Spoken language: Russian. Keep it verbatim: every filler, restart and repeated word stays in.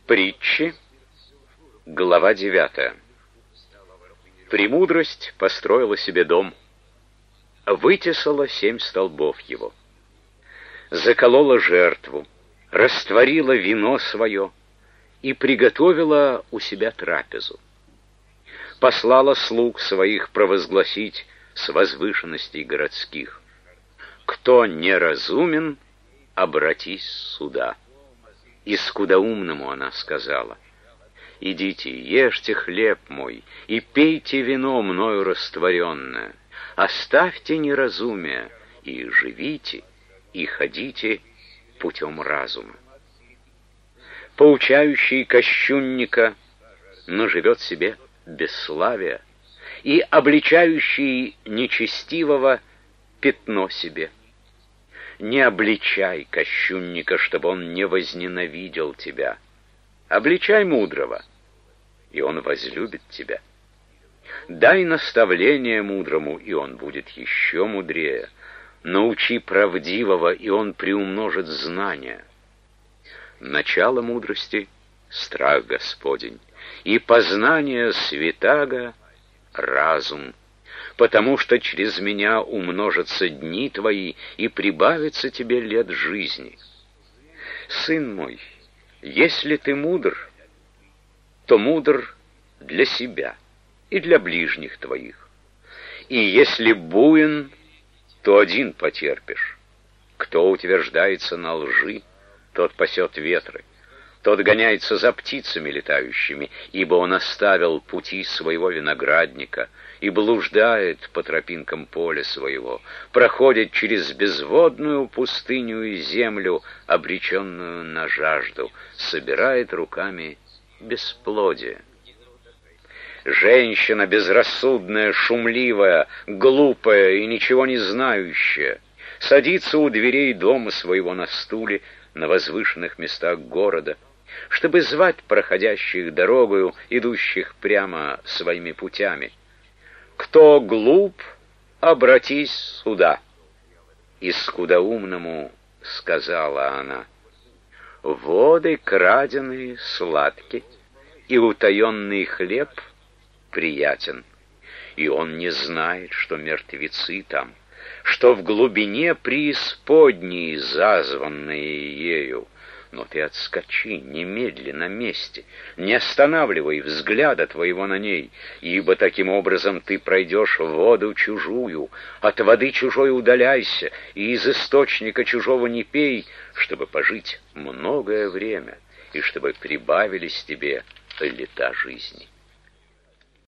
Притчи, глава девятая. Премудрость построила себе дом, вытесала семь столбов его, заколола жертву, растворила вино свое и приготовила у себя трапезу. Послала слуг своих провозгласить с возвышенностей городских: кто неразумен, обратись сюда. И скудоумному она сказала: идите, ешьте хлеб мой и пейте вино мною растворенное, оставьте неразумие и живите, и ходите путем разума. Поучающий кощунника, но живет себе бесславие, и обличающий нечестивого пятно себе. Не обличай кощунника, чтобы он не возненавидел тебя. Обличай мудрого, и он возлюбит тебя. Дай наставление мудрому, и он будет еще мудрее. Научи правдивого, и он приумножит знания. Начало мудрости — страх Господень, и познание святаго — разум. Потому что через меня умножатся дни твои, и прибавится тебе лет жизни. Сын мой, если ты мудр, то мудр для себя и для ближних твоих. И если буин, то один потерпишь. Кто утверждается на лжи, тот пасет ветры, тот гоняется за птицами летающими, ибо он оставил пути своего виноградника и блуждает по тропинкам поля своего, проходит через безводную пустыню и землю, обреченную на жажду, собирает руками бесплодие. Женщина безрассудная, шумливая, глупая и ничего не знающая садится у дверей дома своего на стуле на возвышенных местах города, чтобы звать проходящих дорогою, идущих прямо своими путями: кто глуп, обратись сюда. И скудоумному сказала она: воды краденые сладки, и утаенный хлеб приятен. И он не знает, что мертвецы там, что в глубине преисподней, зазванные ею. Но ты отскочи немедли на месте, не останавливай взгляда твоего на ней, ибо таким образом ты пройдешь в воду чужую, от воды чужой удаляйся, и из источника чужого не пей, чтобы пожить многое время, и чтобы прибавились тебе лета жизни.